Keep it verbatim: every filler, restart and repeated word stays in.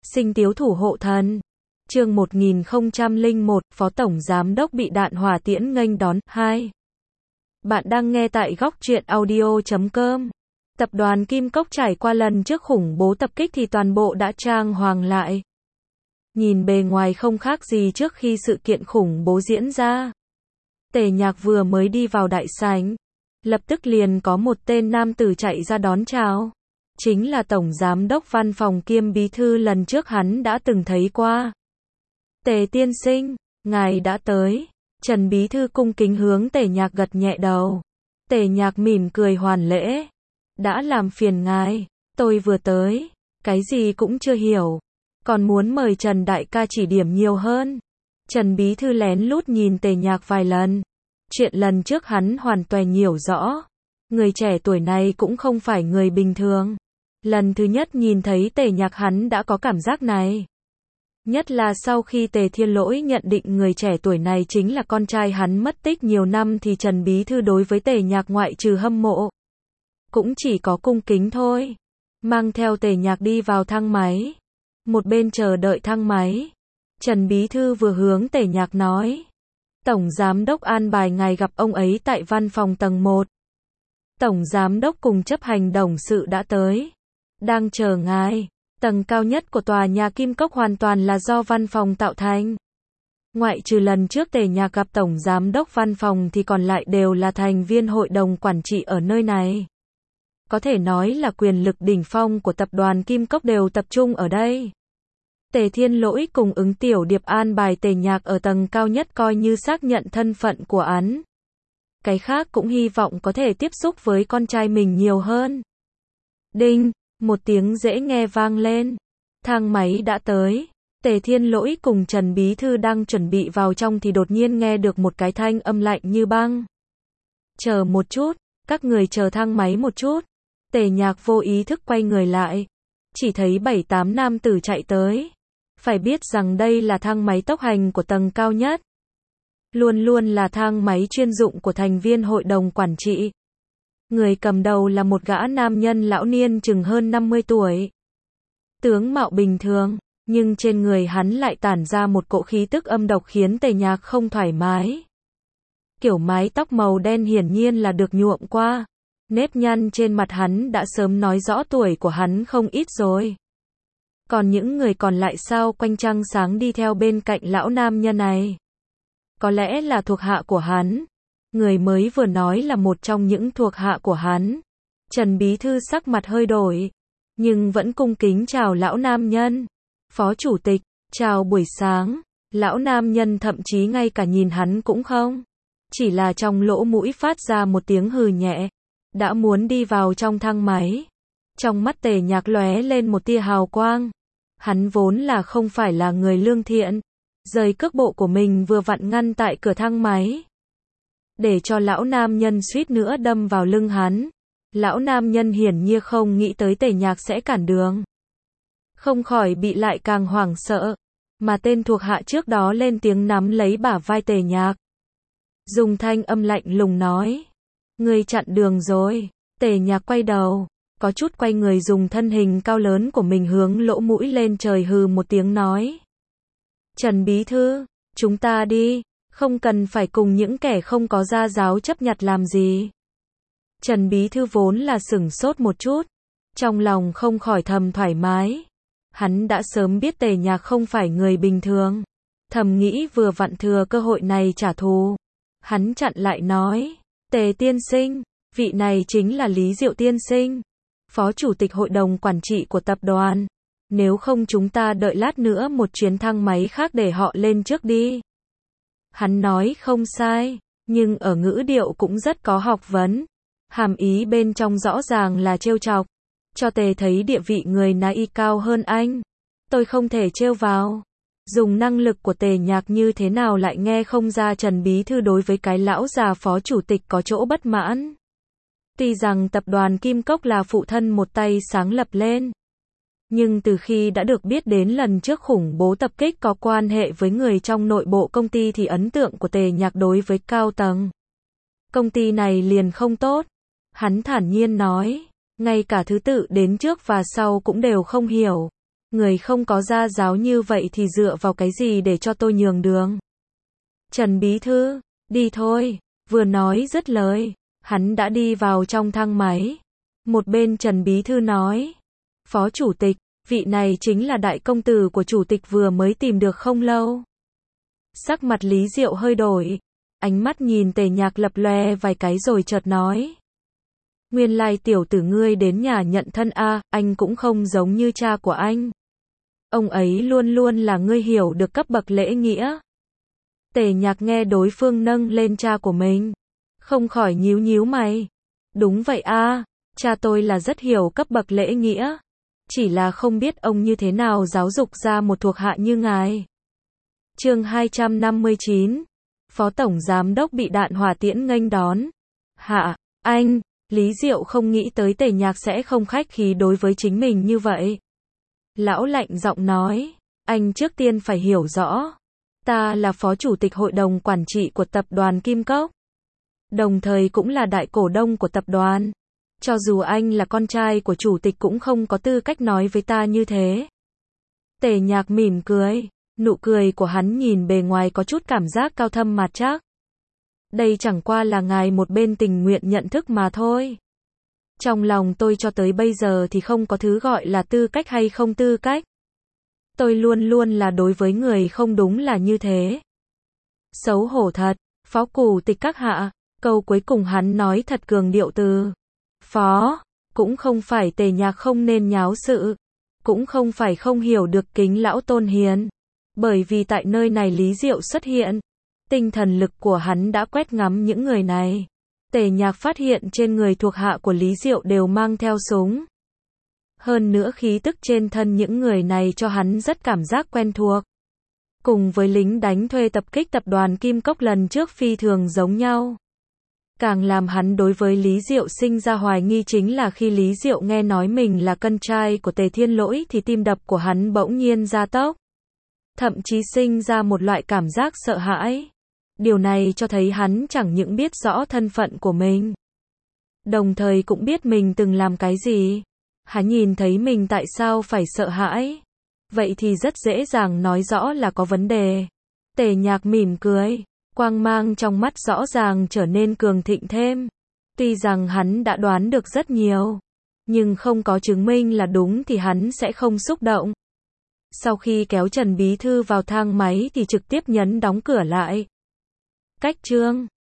Sinh Tiếu Thủ Hộ Thần. Chương một nghìn không trăm lẻ một, Phó Tổng Giám Đốc bị đạn hỏa tiễn nghênh đón. hai. Bạn đang nghe tại góc truyện audio chấm com. Tập đoàn Kim Cốc trải qua lần trước khủng bố tập kích thì toàn bộ đã trang hoàng lại. Nhìn bề ngoài không khác gì trước khi sự kiện khủng bố diễn ra. Tề Nhạc vừa mới đi vào đại sảnh, lập tức liền có một tên nam tử chạy ra đón chào. Chính là Tổng Giám Đốc Văn phòng kiêm Bí thư lần trước hắn đã từng thấy qua. Tề tiên sinh, ngài đã tới. Trần Bí thư cung kính hướng Tề Nhạc gật nhẹ đầu. Tề Nhạc mỉm cười hoàn lễ. Đã làm phiền ngài, tôi vừa tới, cái gì cũng chưa hiểu. Còn muốn mời Trần Đại ca chỉ điểm nhiều hơn. Trần Bí thư lén lút nhìn Tề Nhạc vài lần. Chuyện lần trước hắn hoàn toàn hiểu rõ. Người trẻ tuổi này cũng không phải người bình thường. Lần thứ nhất nhìn thấy Tề Nhạc hắn đã có cảm giác này. Nhất là sau khi Tề Thiên Lỗi nhận định người trẻ tuổi này chính là con trai hắn mất tích nhiều năm thì Trần Bí thư đối với Tề Nhạc ngoại trừ hâm mộ, cũng chỉ có cung kính thôi. Mang theo Tề Nhạc đi vào thang máy. Một bên chờ đợi thang máy, Trần Bí thư vừa hướng Tề Nhạc nói. Tổng Giám Đốc an bài ngài gặp ông ấy tại văn phòng tầng một. Tổng Giám Đốc cùng chấp hành董sự đã tới. Đang chờ ngài. Tầng cao nhất của tòa nhà Kim Cốc hoàn toàn là do văn phòng tạo thành. Ngoại trừ lần trước Tề Nhạc gặp Tổng Giám Đốc văn phòng thì còn lại đều là thành viên hội đồng quản trị ở nơi này. Có thể nói là quyền lực đỉnh phong của tập đoàn Kim Cốc đều tập trung ở đây. Tề Thiên Lỗi cùng ứng tiểu điệp an bài Tề Nhạc ở tầng cao nhất coi như xác nhận thân phận của hắn. Cái khác cũng hy vọng có thể tiếp xúc với con trai mình nhiều hơn. Đinh, một tiếng dễ nghe vang lên. Thang máy đã tới. Tề Thiên Lỗi cùng Trần Bí thư đang chuẩn bị vào trong thì đột nhiên nghe được một cái thanh âm lạnh như băng. Chờ một chút, các người chờ thang máy một chút. Tề Nhạc vô ý thức quay người lại. Chỉ thấy bảy tám nam tử chạy tới. Phải biết rằng đây là thang máy tốc hành của tầng cao nhất. Luôn luôn là thang máy chuyên dụng của thành viên hội đồng quản trị. Người cầm đầu là một gã nam nhân lão niên chừng hơn năm mươi tuổi. Tướng mạo bình thường, nhưng trên người hắn lại tản ra một cỗ khí tức âm độc khiến Tề Nhạc không thoải mái. Kiểu mái tóc màu đen hiển nhiên là được nhuộm qua. Nếp nhăn trên mặt hắn đã sớm nói rõ tuổi của hắn không ít rồi. Còn những người còn lại sao quanh trăng sáng đi theo bên cạnh lão nam nhân này? Có lẽ là thuộc hạ của hắn. Người mới vừa nói là một trong những thuộc hạ của hắn. Trần Bí thư sắc mặt hơi đổi, nhưng vẫn cung kính chào lão nam nhân. Phó chủ tịch, chào buổi sáng. Lão nam nhân thậm chí ngay cả nhìn hắn cũng không. Chỉ là trong lỗ mũi phát ra một tiếng hừ nhẹ. Đã muốn đi vào trong thang máy. Trong mắt Tề Nhạc lóe lên một tia hào quang. Hắn vốn là không phải là người lương thiện. Giày cước bộ của mình vừa vặn ngăn tại cửa thang máy. Để cho lão nam nhân suýt nữa đâm vào lưng hắn. Lão nam nhân hiển nhiên không nghĩ tới Tề Nhạc sẽ cản đường. Không khỏi bị lại càng hoảng sợ. Mà tên thuộc hạ trước đó lên tiếng nắm lấy bả vai Tề Nhạc. Dùng thanh âm lạnh lùng nói. Người chặn đường rồi. Tề Nhạc quay đầu. Có chút quay người dùng thân hình cao lớn của mình hướng lỗ mũi lên trời hừ một tiếng nói. Trần Bí thư, chúng ta đi. Không cần phải cùng những kẻ không có gia giáo chấp nhặt làm gì. Trần Bí thư vốn là sửng sốt một chút. Trong lòng không khỏi thầm thoải mái. Hắn đã sớm biết Tề Nhạc không phải người bình thường. Thầm nghĩ vừa vặn thừa cơ hội này trả thù. Hắn chặn lại nói. Tề tiên sinh, vị này chính là Lý Diệu tiên sinh. Phó chủ tịch hội đồng quản trị của tập đoàn. Nếu không chúng ta đợi lát nữa một chuyến thang máy khác để họ lên trước đi. Hắn nói không sai, nhưng ở ngữ điệu cũng rất có học vấn. Hàm ý bên trong rõ ràng là trêu chọc. Cho Tề thấy địa vị người này cao hơn anh. Tôi không thể trêu vào. Dùng năng lực của Tề Nhạc như thế nào lại nghe không ra Trần Bí thư đối với cái lão già phó chủ tịch có chỗ bất mãn. Tuy rằng tập đoàn Kim Cốc là phụ thân một tay sáng lập lên. Nhưng từ khi đã được biết đến lần trước khủng bố tập kích có quan hệ với người trong nội bộ công ty thì ấn tượng của Tề Nhạc đối với cao tầng công ty này liền không tốt. Hắn thản nhiên nói, ngay cả thứ tự đến trước và sau cũng đều không hiểu. Người không có gia giáo như vậy thì dựa vào cái gì để cho tôi nhường đường? Trần Bí Thư, đi thôi. Vừa nói dứt lời, hắn đã đi vào trong thang máy. Một bên Trần Bí Thư nói, Phó Chủ tịch, vị này chính là đại công tử của Chủ tịch vừa mới tìm được không lâu. Sắc mặt Lý Diệu hơi đổi, ánh mắt nhìn Tề Nhạc lập lòe vài cái rồi chợt nói. Nguyên lai tiểu tử ngươi đến nhà nhận thân a, anh cũng không giống như cha của anh. Ông ấy luôn luôn là ngươi hiểu được cấp bậc lễ nghĩa. Tề Nhạc nghe đối phương nâng lên cha của mình, không khỏi nhíu nhíu mày. Đúng vậy a, cha tôi là rất hiểu cấp bậc lễ nghĩa, chỉ là không biết ông như thế nào giáo dục ra một thuộc hạ như ngài. Chương hai trăm năm mươi chín, Phó Tổng Giám Đốc bị đạn hỏa tiễn nghênh đón. Hạ, anh, Lý Diệu không nghĩ tới Tề Nhạc sẽ không khách khí đối với chính mình như vậy. Lão lạnh giọng nói, anh trước tiên phải hiểu rõ, ta là Phó Chủ tịch Hội đồng Quản trị của tập đoàn Kim Cốc, đồng thời cũng là đại cổ đông của tập đoàn. Cho dù anh là con trai của Chủ tịch cũng không có tư cách nói với ta như thế. Tề Nhạc mỉm cười, nụ cười của hắn nhìn bề ngoài có chút cảm giác cao thâm mà chắc. Đây chẳng qua là ngài một bên tình nguyện nhận thức mà thôi. Trong lòng tôi cho tới bây giờ thì không có thứ gọi là tư cách hay không tư cách. Tôi luôn luôn là đối với người không đúng là như thế. Xấu hổ thật, Phó Chủ tịch các hạ, câu cuối cùng hắn nói thật cường điệu từ. Phó, cũng không phải Tề Nhạc không nên nháo sự, cũng không phải không hiểu được kính lão tôn hiền. Bởi vì tại nơi này Lý Diệu xuất hiện, tinh thần lực của hắn đã quét ngắm những người này. Tề Nhạc phát hiện trên người thuộc hạ của Lý Diệu đều mang theo súng. Hơn nữa khí tức trên thân những người này cho hắn rất cảm giác quen thuộc. Cùng với lính đánh thuê tập kích tập đoàn Kim Cốc lần trước phi thường giống nhau. Càng làm hắn đối với Lý Diệu sinh ra hoài nghi chính là khi Lý Diệu nghe nói mình là con trai của Tề Thiên Lỗi thì tim đập của hắn bỗng nhiên gia tốc. Thậm chí sinh ra một loại cảm giác sợ hãi. Điều này cho thấy hắn chẳng những biết rõ thân phận của mình, đồng thời cũng biết mình từng làm cái gì. Hắn nhìn thấy mình tại sao phải sợ hãi, vậy thì rất dễ dàng nói rõ là có vấn đề. Tề Nhạc mỉm cười, quang mang trong mắt rõ ràng trở nên cường thịnh thêm. Tuy rằng hắn đã đoán được rất nhiều, nhưng không có chứng minh là đúng thì hắn sẽ không xúc động. Sau khi kéo Trần Bí Thư vào thang máy thì trực tiếp nhấn đóng cửa lại. Cách chương